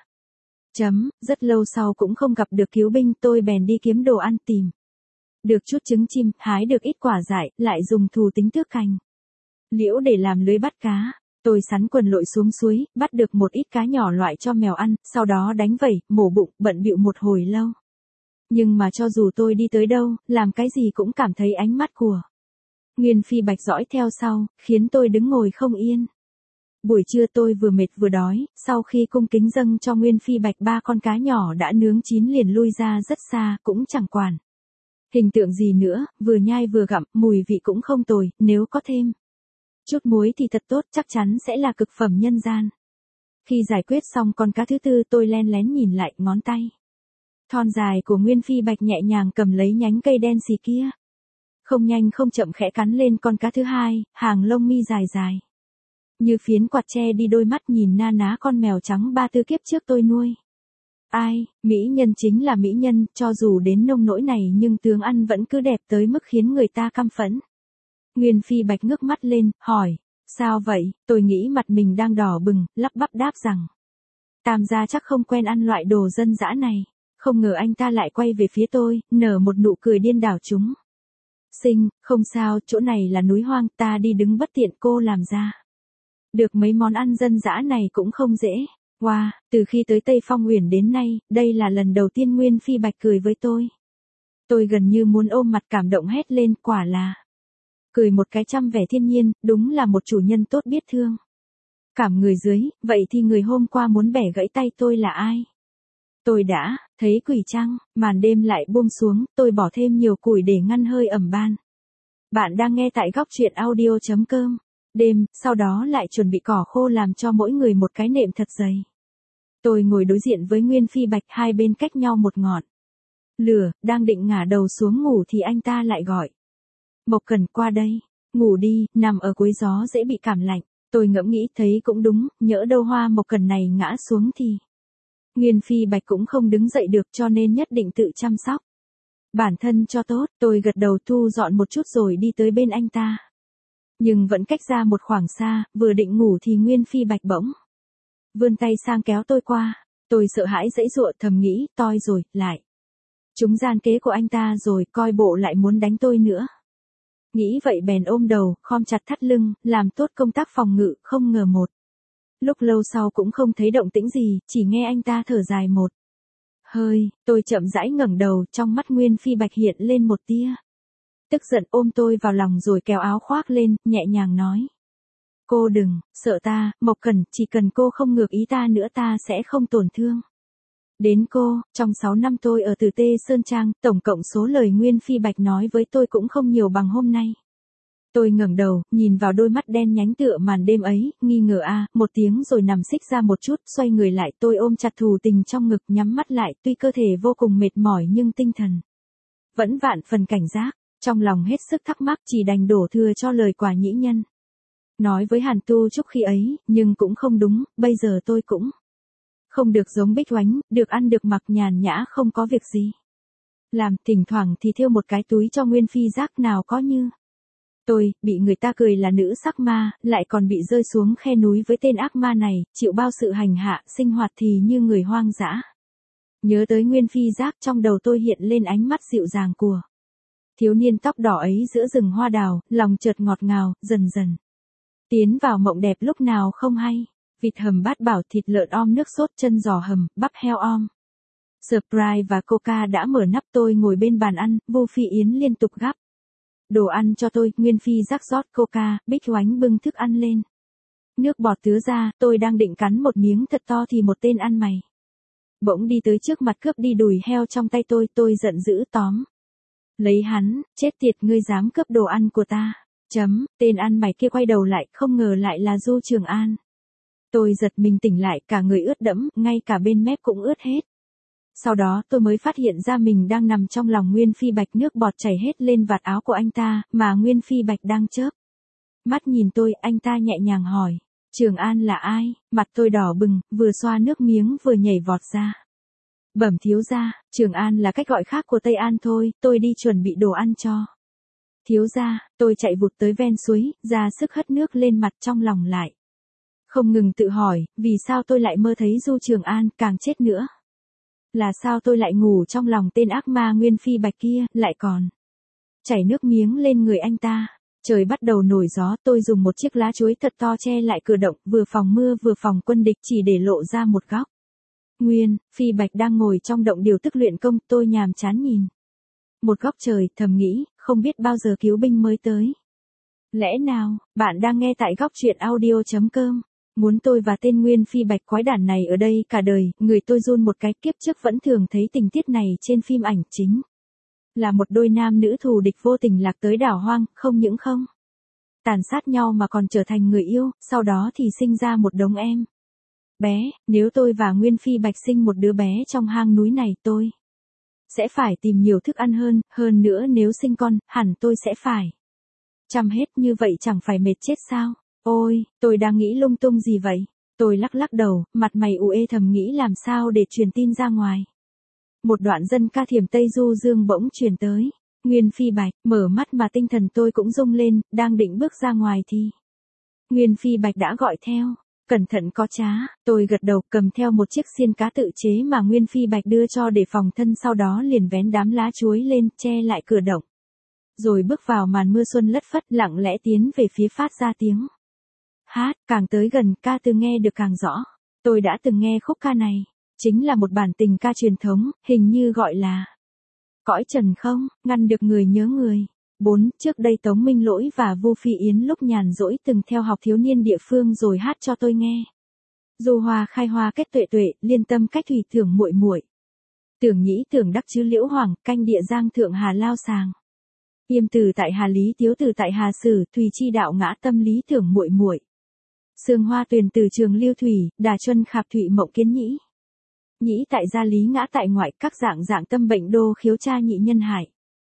Chấm, rất lâu sau cũng không gặp được cứu binh, tôi bèn đi kiếm đồ ăn tìm. Được chút trứng chim, hái được ít quả dại, lại dùng thù tính tước cành liễu để làm lưới bắt cá. Tôi sắn quần lội xuống suối, bắt được một ít cá nhỏ loại cho mèo ăn, sau đó đánh vẩy, mổ bụng, bận bịu một hồi lâu. Nhưng mà cho dù tôi đi tới đâu, làm cái gì cũng cảm thấy ánh mắt của Nguyên Phi Bạch dõi theo sau, khiến tôi đứng ngồi không yên. Buổi trưa tôi vừa mệt vừa đói, sau khi cung kính dâng cho Nguyên Phi Bạch ba con cá nhỏ đã nướng chín liền lui ra rất xa, cũng chẳng quản hình tượng gì nữa, vừa nhai vừa gặm, mùi vị cũng không tồi, nếu có thêm chút muối thì thật tốt, chắc chắn sẽ là cực phẩm nhân gian. Khi giải quyết xong con cá thứ tư, tôi len lén nhìn lại, ngón tay thon dài của Nguyên Phi Bạch nhẹ nhàng cầm lấy nhánh cây đen xì kia. Không nhanh không chậm khẽ cắn lên con cá thứ hai, hàng lông mi dài dài như phiến quạt che đi đôi mắt nhìn na ná con mèo trắng ba tư kiếp trước tôi nuôi. Ai, mỹ nhân chính là mỹ nhân, cho dù đến nông nỗi này nhưng tướng ăn vẫn cứ đẹp tới mức khiến người ta căm phẫn. Nguyên Phi Bạch ngước mắt lên, hỏi, sao vậy? Tôi nghĩ mặt mình đang đỏ bừng, lắp bắp đáp rằng, Tam gia chắc không quen ăn loại đồ dân dã này. Không ngờ anh ta lại quay về phía tôi, nở một nụ cười điên đảo chúng sinh, không sao, chỗ này là núi hoang, ta đi đứng bất tiện, cô làm ra được mấy món ăn dân dã này cũng không dễ. Wow, từ khi tới Tây Phong Uyển đến nay, đây là lần đầu tiên Nguyên Phi Bạch cười với tôi. Tôi gần như muốn ôm mặt cảm động hét lên, quả là cười một cái trăm vẻ thiên nhiên, đúng là một chủ nhân tốt biết thương cảm người dưới. Vậy thì người hôm qua muốn bẻ gãy tay tôi là ai? Tôi đã thấy quỷ chăng? Màn đêm lại buông xuống, tôi bỏ thêm nhiều củi để ngăn hơi ẩm ban. Bạn đang nghe tại góc truyện audio chấm com. Đêm, sau đó lại chuẩn bị cỏ khô làm cho mỗi người một cái nệm thật dày. Tôi ngồi đối diện với Nguyên Phi Bạch, hai bên cách nhau một ngọn Lửa, đang định ngả đầu xuống ngủ thì anh ta lại gọi. Mộc Cần qua đây, ngủ đi, nằm ở cuối gió dễ bị cảm lạnh. Tôi ngẫm nghĩ thấy cũng đúng, nhỡ đâu Hoa Mộc Cần này ngã xuống thì. Nguyên Phi Bạch cũng không đứng dậy được cho nên nhất định tự chăm sóc bản thân cho tốt. Tôi gật đầu thu dọn một chút rồi đi tới bên anh ta. Nhưng vẫn cách ra một khoảng xa, vừa định ngủ thì Nguyên Phi Bạch bỗng vươn tay sang kéo tôi qua. Tôi sợ hãi giãy giụa thầm nghĩ, toi rồi, lại. Chúng gian kế của anh ta rồi, coi bộ lại muốn đánh tôi nữa. Nghĩ vậy bèn ôm đầu, khom chặt thắt lưng, làm tốt công tác phòng ngự, không ngờ một. Lúc lâu sau cũng không thấy động tĩnh gì, chỉ nghe anh ta thở dài một hơi. Tôi chậm rãi ngẩng đầu, trong mắt Nguyên Phi Bạch hiện lên một tia tức giận, ôm tôi vào lòng rồi kéo áo khoác lên, nhẹ nhàng nói. Cô đừng sợ ta, Mộc Cần, chỉ cần cô không ngược ý ta nữa ta sẽ không tổn thương đến cô. Trong sáu năm tôi ở Tử Tê Sơn Trang, tổng cộng số lời Nguyên Phi Bạch nói với tôi cũng không nhiều bằng hôm nay. Tôi ngẩng đầu, nhìn vào đôi mắt đen nhánh tựa màn đêm ấy, nghi ngờ a, một tiếng rồi nằm xích ra một chút, xoay người lại, tôi ôm chặt thù tình trong ngực, nhắm mắt lại, tuy cơ thể vô cùng mệt mỏi nhưng tinh thần vẫn vạn phần cảnh giác, trong lòng hết sức thắc mắc, chỉ đành đổ thừa cho lời quả nhĩ nhân nói với Hàn Tu Trúc khi ấy, nhưng cũng không đúng, bây giờ tôi cũng không được giống Bích Oánh, được ăn được mặc nhàn nhã không có việc gì làm, thỉnh thoảng thì thêu một cái túi cho Nguyên Phi giác, nào có như tôi, bị người ta cười là nữ sắc ma, lại còn bị rơi xuống khe núi với tên ác ma này, chịu bao sự hành hạ, sinh hoạt thì như người hoang dã. Nhớ tới Nguyên Phi giác, trong đầu tôi hiện lên ánh mắt dịu dàng của thiếu niên tóc đỏ ấy giữa rừng hoa đào, lòng chợt ngọt ngào, dần dần tiến vào mộng đẹp lúc nào không hay. Vịt hầm bát bảo, thịt lợn om nước sốt, chân giò hầm, bắp heo om. Sprite và Coca đã mở nắp, tôi ngồi bên bàn ăn, Vu Phi Yến liên tục gắp đồ ăn cho tôi, Nguyên Phi giác rót Coca, Bích Oánh bưng thức ăn lên. Nước bọt tứa ra, tôi đang định cắn một miếng thật to thì một tên ăn mày bỗng đi tới trước mặt cướp đi đùi heo trong tay tôi, tôi giận dữ tóm lấy hắn, chết tiệt, ngươi dám cướp đồ ăn của ta. Chấm, tên ăn mày kia quay đầu lại, không ngờ lại là Du Trường An. Tôi giật mình tỉnh lại, cả người ướt đẫm, ngay cả bên mép cũng ướt hết. Sau đó tôi mới phát hiện ra mình đang nằm trong lòng Nguyên Phi Bạch, nước bọt chảy hết lên vạt áo của anh ta, mà Nguyên Phi Bạch đang chớp mắt nhìn tôi, anh ta nhẹ nhàng hỏi. Trường An là ai? Mặt tôi đỏ bừng, vừa xoa nước miếng vừa nhảy vọt ra. Bẩm thiếu gia, Trường An là cách gọi khác của Tây An thôi, tôi đi chuẩn bị đồ ăn cho thiếu gia. Tôi chạy vụt tới ven suối, ra sức hất nước lên mặt, trong lòng lại không ngừng tự hỏi, vì sao tôi lại mơ thấy Du Trường An, càng chết nữa là sao tôi lại ngủ trong lòng tên ác ma Nguyên Phi Bạch kia, lại còn chảy nước miếng lên người anh ta. Trời bắt đầu nổi gió, tôi dùng một chiếc lá chuối thật to che lại cửa động, vừa phòng mưa vừa phòng quân địch, chỉ để lộ ra một góc. Nguyên Phi Bạch đang ngồi trong động điều tức luyện công, tôi nhàm chán nhìn một góc trời, thầm nghĩ, không biết bao giờ cứu binh mới tới. Lẽ nào, bạn đang nghe tại góc truyện audio chấm com. Muốn tôi và tên Nguyên Phi Bạch quái đản này ở đây cả đời, người tôi run một cái, kiếp trước vẫn thường thấy tình tiết này trên phim ảnh chính. Là một đôi nam nữ thù địch vô tình lạc tới đảo hoang, không những không tàn sát nhau mà còn trở thành người yêu, sau đó thì sinh ra một đống em bé. Nếu tôi và Nguyên Phi Bạch sinh một đứa bé trong hang núi này, tôi sẽ phải tìm nhiều thức ăn hơn, hơn nữa nếu sinh con, hẳn tôi sẽ phải chăm hết, như vậy chẳng phải mệt chết sao? Ôi, tôi đang nghĩ lung tung gì vậy? Tôi lắc lắc đầu, mặt mày u ê thầm nghĩ làm sao để truyền tin ra ngoài. Một đoạn dân ca Thiểm Tây Du Dương bỗng truyền tới. Nguyên Phi Bạch, mở mắt mà tinh thần tôi cũng rung lên, đang định bước ra ngoài thì Nguyên Phi Bạch đã gọi theo. Cẩn thận có trá, tôi gật đầu, cầm theo một chiếc xiên cá tự chế mà Nguyên Phi Bạch đưa cho để phòng thân, sau đó liền vén đám lá chuối lên, che lại cửa động. Rồi bước vào màn mưa xuân lất phất, lặng lẽ tiến về phía phát ra tiếng hát, càng tới gần, ca từ nghe được càng rõ. Tôi đã từng nghe khúc ca này, chính là một bản tình ca truyền thống, hình như gọi là Cõi Trần không, ngăn được người nhớ người. bốn. Trước đây Tống Minh Lỗi và Vu Phi Yến lúc nhàn rỗi từng theo học thiếu niên địa phương rồi hát cho tôi nghe. Du hoa khai hoa kết tuệ tuệ, liên tâm cách thủy tưởng muội muội. Tưởng nhĩ tưởng đắc chứ liễu hoàng, canh địa giang thượng hà lao sàng. Yêm từ tại hà lý, tiếu từ tại hà sử, thùy chi đạo ngã tâm lý tưởng muội muội. Sương hoa tuyền từ trường lưu thủy, đà chuân khạp thụy mộng kiến nhĩ. Nhĩ tại gia lý ngã tại ngoại, các dạng dạng tâm bệnh đô khiếu cha nhị nhân hại.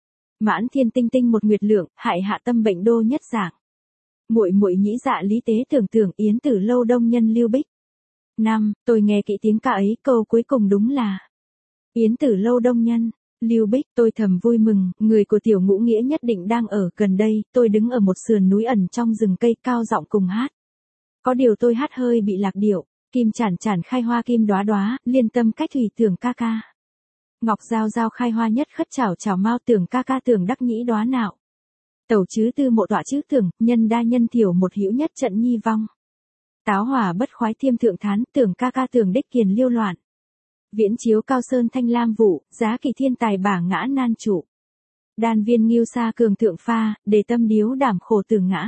Mãn thiên tinh tinh một nguyệt lượng, hại hạ tâm bệnh đô nhất dạng. Muội muội nhĩ dạ lý tế tưởng tưởng yến tử lâu đông nhân lưu bích. Năm, tôi nghe kỹ tiếng ca ấy, câu cuối cùng đúng là yến tử lâu đông nhân, lưu bích. Tôi thầm vui mừng, người của tiểu ngũ nghĩa nhất định đang ở gần đây. Tôi đứng ở một sườn núi ẩn trong rừng cây, cao giọng cùng hát. Có điều tôi hát hơi bị lạc điệu. Kim chản chản khai hoa kim đóa đóa, liên tâm cách thủy tưởng ca ca. Ngọc giao giao khai hoa nhất khất chảo chảo mau tưởng ca ca tưởng đắc nhĩ đóa nạo. Tẩu chứ tư mộ tọa chứ tưởng, nhân đa nhân thiểu một hữu nhất trận nhi vong. Táo hỏa bất khoái thiêm thượng thán, tưởng ca ca tưởng đích kiền liêu loạn. Viễn chiếu cao sơn thanh lam vụ, giá kỳ thiên tài bả ngã nan trụ. Đan viên nghiêu sa cường thượng pha, để tâm điếu đảm khổ tưởng ngã.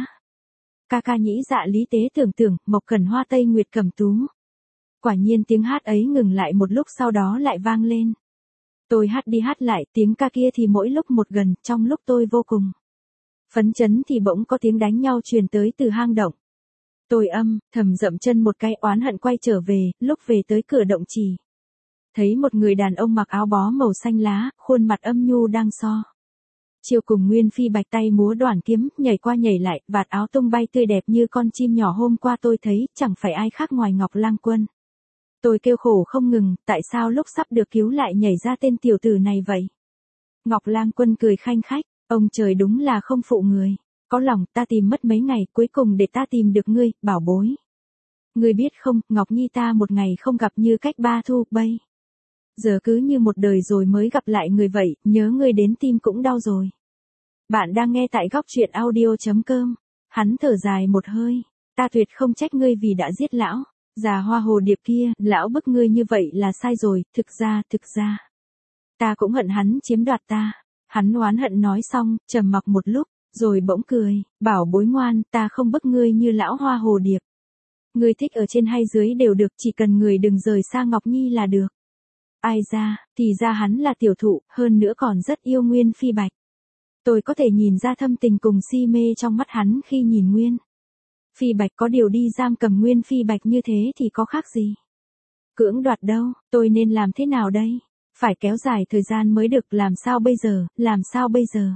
Ca ca nhĩ dạ lý tế tưởng tưởng, mộc cần hoa tây nguyệt cầm tú. Quả nhiên tiếng hát ấy ngừng lại một lúc sau đó lại vang lên. Tôi hát đi hát lại, tiếng ca kia thì mỗi lúc một gần, trong lúc tôi vô cùng phấn chấn thì bỗng có tiếng đánh nhau truyền tới từ hang động. Tôi âm, thầm dậm chân một cái oán hận quay trở về, lúc về tới cửa động trì. Thấy một người đàn ông mặc áo bó màu xanh lá, khuôn mặt âm nhu đang so. Chiều cùng Nguyên Phi Bạch tay múa đoản kiếm, nhảy qua nhảy lại, vạt áo tung bay tươi đẹp như con chim nhỏ hôm qua tôi thấy, chẳng phải ai khác ngoài Ngọc Lang Quân. Tôi kêu khổ không ngừng, tại sao lúc sắp được cứu lại nhảy ra tên tiểu tử này vậy? Ngọc Lang Quân cười khanh khách, ông trời đúng là không phụ người. Có lòng ta tìm mất mấy ngày, cuối cùng để ta tìm được ngươi, bảo bối. Ngươi biết không, Ngọc Nhi ta một ngày không gặp như cách ba thu, bây giờ cứ như một đời rồi mới gặp lại người vậy, nhớ ngươi đến tim cũng đau rồi. Bạn đang nghe tại góc truyện audio.com. Hắn thở dài một hơi, ta tuyệt không trách ngươi vì đã giết lão già hoa hồ điệp kia, lão bức ngươi như vậy là sai rồi, thực ra, thực ra. Ta cũng hận hắn chiếm đoạt ta. Hắn oán hận nói xong, trầm mặc một lúc, rồi bỗng cười, bảo bối ngoan, ta không bức ngươi như lão hoa hồ điệp. Ngươi thích ở trên hay dưới đều được, chỉ cần người đừng rời xa Ngọc Nhi là được. Ai ra, thì ra hắn là tiểu thụ, hơn nữa còn rất yêu Nguyên Phi Bạch. Tôi có thể nhìn ra thâm tình cùng si mê trong mắt hắn khi nhìn Nguyên Phi Bạch, có điều đi giam cầm Nguyên Phi Bạch như thế thì có khác gì. Cưỡng đoạt đâu, tôi nên làm thế nào đây? Phải kéo dài thời gian mới được, làm sao bây giờ, làm sao bây giờ?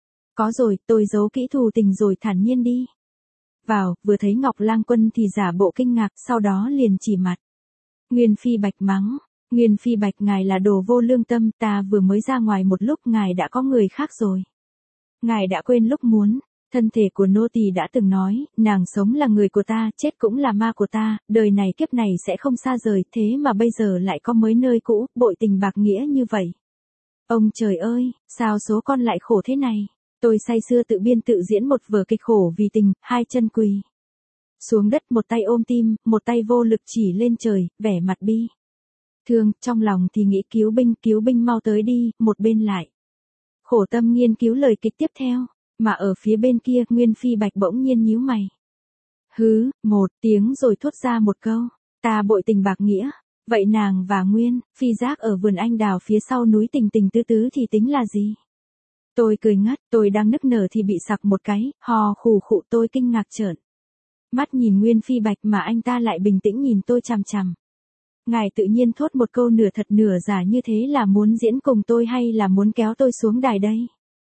Có rồi, tôi giấu kỹ thù tình rồi thản nhiên đi. Vào, vừa thấy Ngọc Lang Quân thì giả bộ kinh ngạc, sau đó liền chỉ mặt. Nguyên Phi Bạch mắng, Nguyên Phi Bạch ngài là đồ vô lương tâm, ta vừa mới ra ngoài một lúc ngài đã có người khác rồi. Ngài đã quên lúc muốn, thân thể của nô tỳ đã từng nói, nàng sống là người của ta, chết cũng là ma của ta, đời này kiếp này sẽ không xa rời, thế mà bây giờ lại có mới nơi cũ, bội tình bạc nghĩa như vậy. Ông trời ơi, sao số con lại khổ thế này? Tôi say sưa tự biên tự diễn một vở kịch khổ vì tình, hai chân quỳ xuống đất, một tay ôm tim, một tay vô lực chỉ lên trời, vẻ mặt bi thương, trong lòng thì nghĩ cứu binh, cứu binh mau tới đi, một bên lại khổ tâm nghiên cứu lời kịch tiếp theo, mà ở phía bên kia, Nguyên Phi Bạch bỗng nhiên nhíu mày. Hứ, một tiếng rồi thốt ra một câu, ta bội tình bạc nghĩa, vậy nàng và Nguyên Phi Giác ở vườn anh đào phía sau núi tình tình tứ tứ thì tính là gì? Tôi cười ngất, tôi đang nức nở thì bị sặc một cái, hò khủ khụ, tôi kinh ngạc trợn mắt nhìn Nguyên Phi Bạch mà anh ta lại bình tĩnh nhìn tôi chằm chằm. Ngài tự nhiên thốt một câu nửa thật nửa giả như thế là muốn diễn cùng tôi hay là muốn kéo tôi xuống đài đây?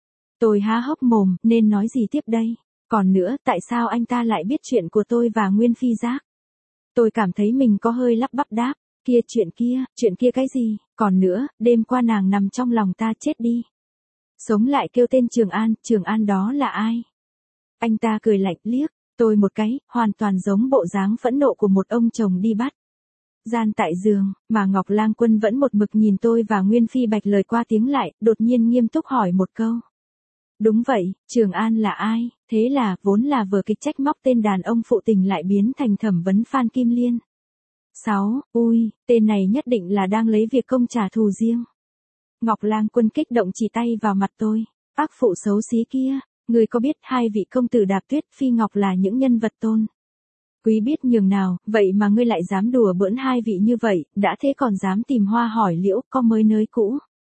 Tôi há hốc mồm, nên nói gì tiếp đây? Còn nữa, tại sao anh ta lại biết chuyện của tôi và Nguyên Phi Giác? Tôi cảm thấy mình có hơi lắp bắp đáp, kia chuyện kia, chuyện kia cái gì? Còn nữa, đêm qua nàng nằm trong lòng ta chết đi. Sống lại kêu tên Trường An, Trường An đó là ai? Anh ta cười lạnh liếc tôi một cái, hoàn toàn giống bộ dáng phẫn nộ của một ông chồng đi bắt gian tại giường, mà Ngọc Lang Quân vẫn một mực nhìn tôi và Nguyên Phi Bạch lời qua tiếng lại, đột nhiên nghiêm túc hỏi một câu. Đúng vậy, Trường An là ai? Thế là, vốn là vở kịch trách móc tên đàn ông phụ tình lại biến thành thẩm vấn Phan Kim Liên. sáu. Ui, tên này nhất định là đang lấy việc công trả thù riêng. Ngọc Lang Quân kích động chỉ tay vào mặt tôi. Ác phụ xấu xí kia, người có biết hai vị công tử Đạp Tuyết, Phi Ngọc là những nhân vật tôn quý biết nhường nào, vậy mà ngươi lại dám đùa bỡn hai vị như vậy, đã thế còn dám tìm hoa hỏi liễu, có mới nới cũ.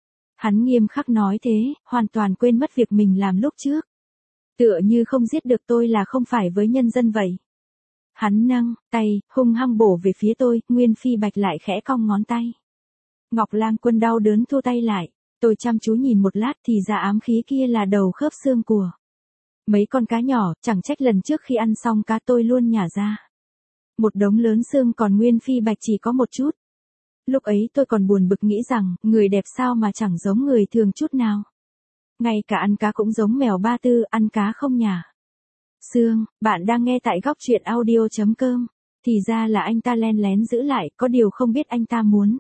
Hắn nghiêm khắc nói thế, hoàn toàn quên mất việc mình làm lúc trước. Tựa như không giết được tôi là không phải với nhân dân vậy. Hắn nâng tay, hung hăng bổ về phía tôi, Nguyên Phi Bạch lại khẽ cong ngón tay. Ngọc Lang Quân đau đớn thu tay lại, tôi chăm chú nhìn một lát thì ra ám khí kia là đầu khớp xương của mấy con cá nhỏ, chẳng trách lần trước khi ăn xong cá tôi luôn nhả ra. Một đống lớn xương còn Nguyên Phi Bạch chỉ có một chút. Lúc ấy tôi còn buồn bực nghĩ rằng, người đẹp sao mà chẳng giống người thường chút nào. Ngay cả ăn cá cũng giống mèo Ba Tư, ăn cá không nhả xương. Bạn đang nghe tại góc truyện audio chấm com. Thì ra là anh ta len lén giữ lại, có điều không biết anh ta muốn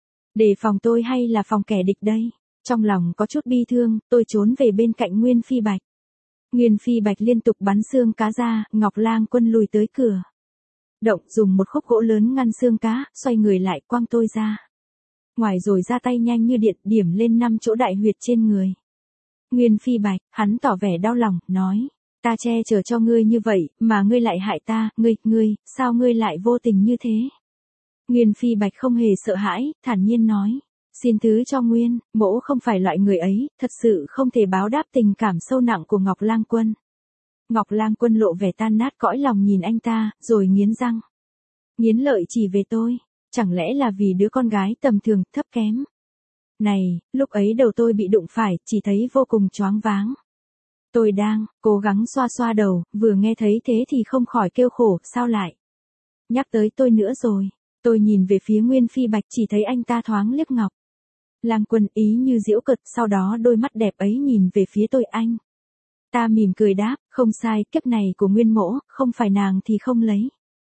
đề phòng tôi hay là phòng kẻ địch đây. Trong lòng có chút bi thương, tôi trốn về bên cạnh Nguyên Phi Bạch. Nguyên Phi Bạch liên tục bắn xương cá ra, Ngọc Lang Quân lùi tới cửa động, dùng một khúc gỗ lớn ngăn xương cá, xoay người lại quăng tôi ra ngoài rồi ra tay nhanh như điện, điểm lên năm chỗ đại huyệt trên người Nguyên Phi Bạch. Hắn tỏ vẻ đau lòng, nói, ta che chở cho ngươi như vậy, mà ngươi lại hại ta, ngươi, ngươi, sao ngươi lại vô tình như thế? Nguyên Phi Bạch không hề sợ hãi, thản nhiên nói, xin thứ cho Nguyên, mỗ không phải loại người ấy, thật sự không thể báo đáp tình cảm sâu nặng của Ngọc Lang Quân. Ngọc Lang Quân lộ vẻ tan nát cõi lòng nhìn anh ta, rồi nghiến răng, nghiến lợi chỉ về tôi, chẳng lẽ là vì đứa con gái tầm thường, thấp kém này. Lúc ấy đầu tôi bị đụng phải, chỉ thấy vô cùng choáng váng. Tôi đang cố gắng xoa xoa đầu, vừa nghe thấy thế thì không khỏi kêu khổ, sao lại nhắc tới tôi nữa rồi. Tôi nhìn về phía Nguyên Phi Bạch, chỉ thấy anh ta thoáng liếc Ngọc Lang Quân ý như giễu cợt, sau đó đôi mắt đẹp ấy nhìn về phía tôi. Anh ta mỉm cười đáp, không sai, kiếp này của Nguyên mỗ, không phải nàng thì không lấy.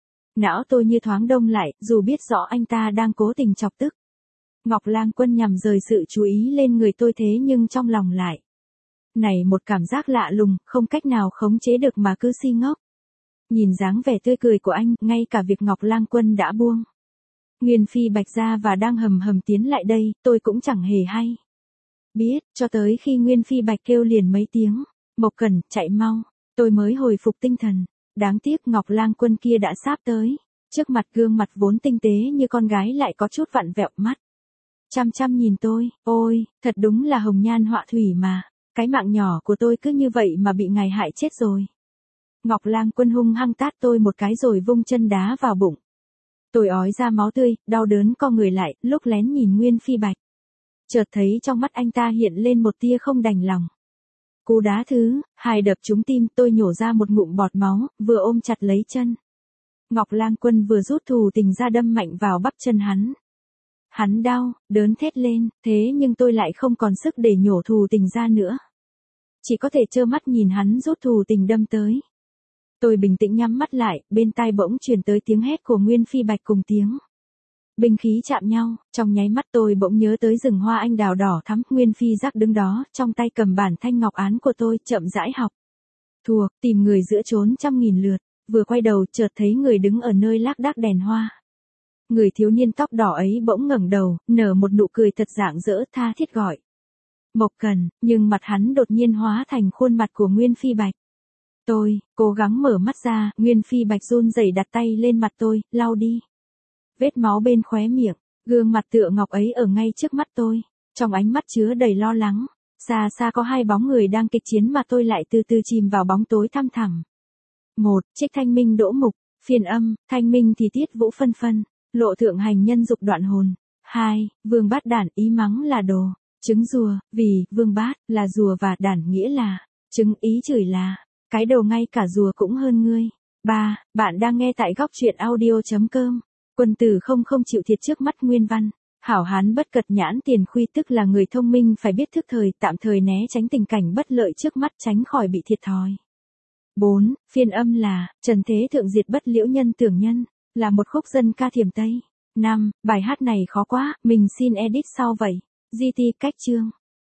Não tôi như thoáng đông lại, dù biết rõ anh ta đang cố tình chọc tức Ngọc Lang Quân nhằm rời sự chú ý lên người tôi, thế nhưng trong lòng lại này một cảm giác lạ lùng, không cách nào khống chế được mà cứ si ngốc. Nhìn dáng vẻ tươi cười của anh, ngay cả việc Ngọc Lang Quân đã buông Nguyên Phi Bạch ra và đang hầm hầm tiến lại đây, tôi cũng chẳng hề hay biết, cho tới khi Nguyên Phi Bạch kêu liền mấy tiếng, Mộc Cẩn, chạy mau, tôi mới hồi phục tinh thần. Đáng tiếc Ngọc Lang Quân kia đã sáp tới, trước mặt gương mặt vốn tinh tế như con gái lại có chút vặn vẹo, mắt chăm chăm nhìn tôi, ôi, thật đúng là hồng nhan họa thủy mà, cái mạng nhỏ của tôi cứ như vậy mà bị ngài hại chết rồi. Ngọc Lang Quân hung hăng tát tôi một cái rồi vung chân đá vào bụng. Tôi ói ra máu tươi, đau đớn co người lại, lúc lén nhìn Nguyên Phi Bạch. Chợt thấy trong mắt anh ta hiện lên một tia không đành lòng. Cú đá thứ hai đập trúng tim, tôi nhổ ra một ngụm bọt máu, vừa ôm chặt lấy chân Ngọc Lang Quân vừa rút thù tình ra đâm mạnh vào bắp chân hắn. Hắn đau, đớn thét lên, thế nhưng tôi lại không còn sức để nhổ thù tình ra nữa. Chỉ có thể trơ mắt nhìn hắn rút thù tình đâm tới. Tôi bình tĩnh nhắm mắt lại, bên tai bỗng truyền tới tiếng hét của Nguyên Phi Bạch cùng tiếng binh khí chạm nhau, trong nháy mắt tôi bỗng nhớ tới rừng hoa anh đào đỏ thắm. Nguyên Phi Giác đứng đó, trong tay cầm bản thanh ngọc án của tôi, chậm rãi học thuộc, tìm người giữa chốn trăm nghìn lượt. Vừa quay đầu chợt thấy người đứng ở nơi lác đác đèn hoa. Người thiếu niên tóc đỏ ấy bỗng ngẩng đầu, nở một nụ cười thật rạng rỡ, tha thiết gọi Mộc Cẩn, nhưng mặt hắn đột nhiên hóa thành khuôn mặt của Nguyên Phi Bạch. Tôi cố gắng mở mắt ra, Nguyên Phi Bạch run rẩy đặt tay lên mặt tôi, lau đi vết máu bên khóe miệng. Gương mặt tựa ngọc ấy ở ngay trước mắt tôi, trong ánh mắt chứa đầy lo lắng. Xa xa có hai bóng người đang kịch chiến mà tôi lại từ từ chìm vào bóng tối thăm thẳm. Một, Trích Thanh Minh Đỗ Mục, phiên âm, Thanh Minh thì Tiết Vũ phân phân, Lộ Thượng Hành nhân dục đoạn hồn. Hai, Vương Bát Đản ý mắng là đồ, trứng rùa, vì Vương Bát là rùa và Đản nghĩa là trứng, ý chửi là cái đầu ngay cả rùa cũng hơn ngươi. Ba, Bạn đang nghe tại góc truyện audio chấm com. Quân tử không không chịu thiệt trước mắt nguyên văn. Hảo hán bất cật nhãn tiền khuy, tức là người thông minh phải biết thức thời, tạm thời né tránh tình cảnh bất lợi trước mắt, tránh khỏi bị thiệt thòi. Bốn, Phiên âm là Trần Thế Thượng diệt bất liễu nhân tưởng nhân, là một khúc dân ca Thiểm Tây. Năm, Bài hát này khó quá, mình xin edit sau vậy. giê tê cách chương.